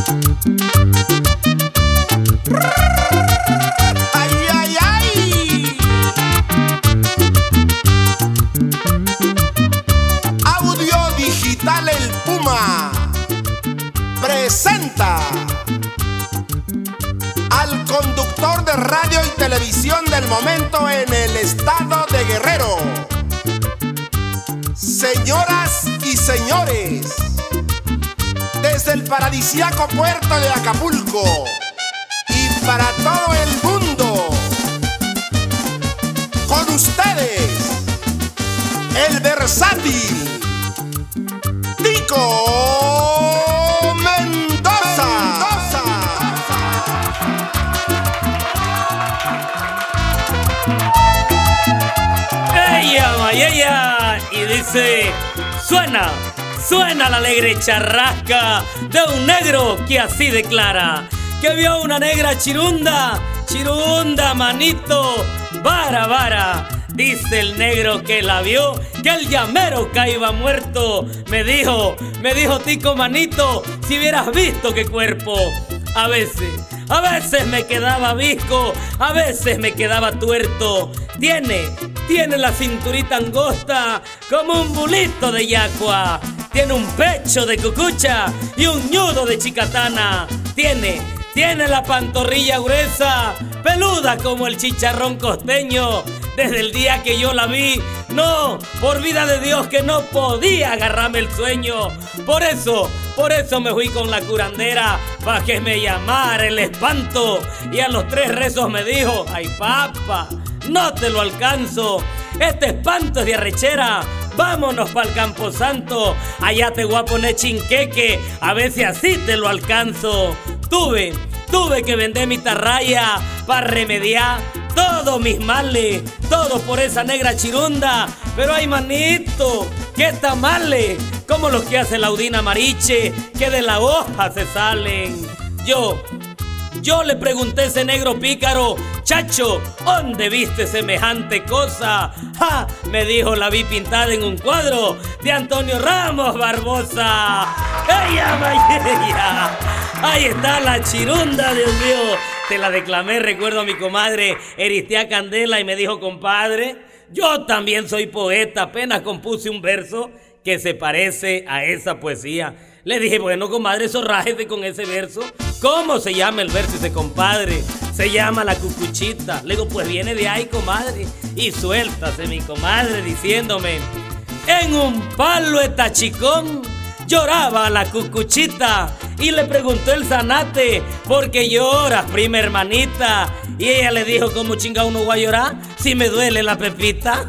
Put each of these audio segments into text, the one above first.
¡Ay, ay, ay! Audio Digital El Puma presenta al conductor de radio y televisión del momento en el estado de Guerrero. Señoras y señores, desde el paradisíaco puerto de Acapulco y para todo el mundo, con ustedes, el versátil Tico Mendoza. ¡Ella! Y dice, suena la alegre charrasca de un negro que así declara que vio una negra chirunda, manito, vara. Dice el negro que la vio, que el llamero caía muerto. Me dijo, Tico manito, si hubieras visto qué cuerpo. A veces me quedaba visco, a veces me quedaba tuerto. Tiene la cinturita angosta como un bulito de yacua. Tiene un pecho de cucucha y un ñudo de chicatana. Tiene la pantorrilla gruesa, peluda como el chicharrón costeño. Desde el día que yo la vi, no, por vida de Dios que no podía agarrarme el sueño. Por eso me fui con la curandera para que me llamara el espanto. Y a los 3 rezos me dijo, ay papa, no te lo alcanzo. Este espanto es de arrechera. Vámonos pa'l Camposanto. Allá te voy a poner chinqueque, a ver si así te lo alcanzo. Tuve que vender mi tarraya para remediar todos mis males, todo por esa negra chirunda. Pero ay manito, qué tamales, como los que hace la Udina Mariche, que de la hoja se salen. Yo le pregunté a ese negro pícaro, chacho, ¿dónde viste semejante cosa? ¡Ja! Me dijo, la vi pintada en un cuadro de Antonio Ramos Barbosa. ¡Ella! Ahí está la chirunda, Dios mío. Te la declamé, recuerdo a mi comadre Eristea Candela y me dijo, compadre, yo también soy poeta, apenas compuse un verso que se parece a esa poesía. Le dije, bueno, comadre, zorrájese con ese verso. ¿Cómo se llama el verso? Dice, compadre, se llama La Cucuchita. Le digo, pues viene de ahí, comadre. Y suéltase mi comadre diciéndome, en un palo de tachicón lloraba la cucuchita y le preguntó el zanate, ¿por qué lloras, prima hermanita? Y ella le dijo, ¿cómo chingado uno va a llorar si me duele la pepita?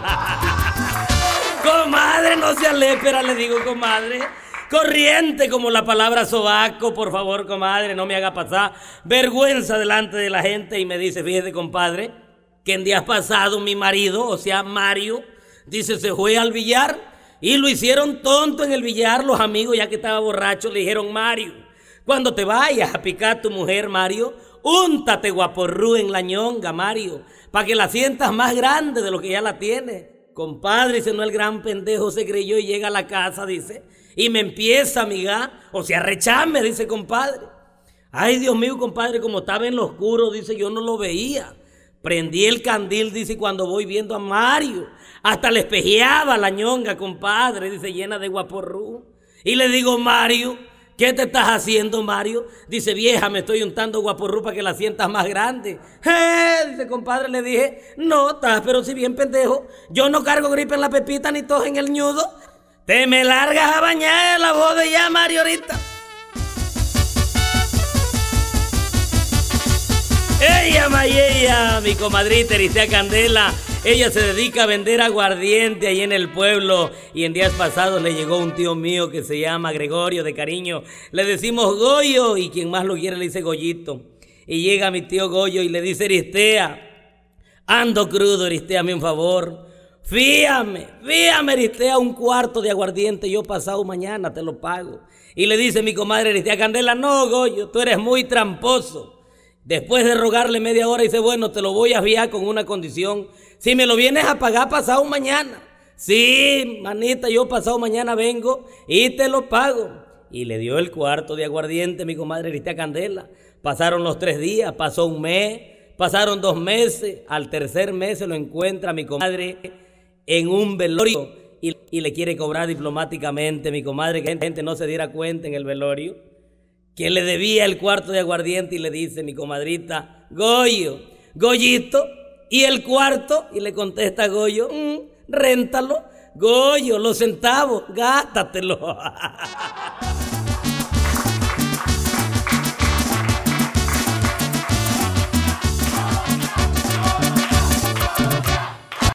Comadre, no se alépera, le digo, comadre. Corriente como la palabra sobaco, por favor, comadre, no me haga pasar vergüenza delante de la gente. Y me dice, fíjese, compadre, que en días pasados mi marido, o sea, Mario, dice, se fue al billar y lo hicieron tonto en el billar. Los amigos, ya que estaba borracho, le dijeron, Mario, cuando te vayas a picar a tu mujer, Mario, úntate guaporrú en la ñonga, Mario, para que la sientas más grande de lo que ya la tiene. Compadre, dice, no, el gran pendejo se creyó y llega a la casa, dice, y me empieza a amigar, o sea, recharme, dice, compadre. Ay, Dios mío, compadre, como estaba en lo oscuro, dice, yo no lo veía. Prendí el candil, dice, y cuando voy viendo a Mario, hasta le espejeaba la ñonga, compadre, dice, llena de guaporrú. Y le digo, Mario, ¿qué te estás haciendo, Mario? Dice, vieja, me estoy untando guaporrú para que la sientas más grande. Dice, compadre, le dije, no, estás, pero si bien pendejo, yo no cargo gripe en la pepita ni tos en el ñudo. Te me largas a bañar la voz de ya, Mario, ahorita. Ella, mi comadrita Eristea Candela, ella se dedica a vender aguardiente ahí en el pueblo. Y en días pasados le llegó un tío mío que se llama Gregorio, de cariño le decimos Goyo, y quien más lo quiere le dice Goyito. Y llega mi tío Goyo y le dice, Eristea, ando crudo, Eristea, hazme un favor, fíame, Eristea, un cuarto de aguardiente, yo pasado mañana te lo pago. Y le dice mi comadre Eristea Candela, no, Goyo, tú eres muy tramposo. Después de rogarle media hora, dice, bueno, te lo voy a fiar con una condición. Si me lo vienes a pagar pasado mañana. Sí, manita, yo pasado mañana vengo y te lo pago. y le dio el cuarto de aguardiente, mi comadre Cristia Candela. Pasaron los 3 días, pasó un mes, pasaron 2 meses. Al tercer mes se lo encuentra mi comadre en un velorio y le quiere cobrar diplomáticamente, mi comadre, que la gente no se diera cuenta en el velorio, que le debía el cuarto de aguardiente, y le dice mi comadrita: Goyito, ¿y el cuarto? Y le contesta Goyo: réntalo. Goyo, los centavos, gástatelo.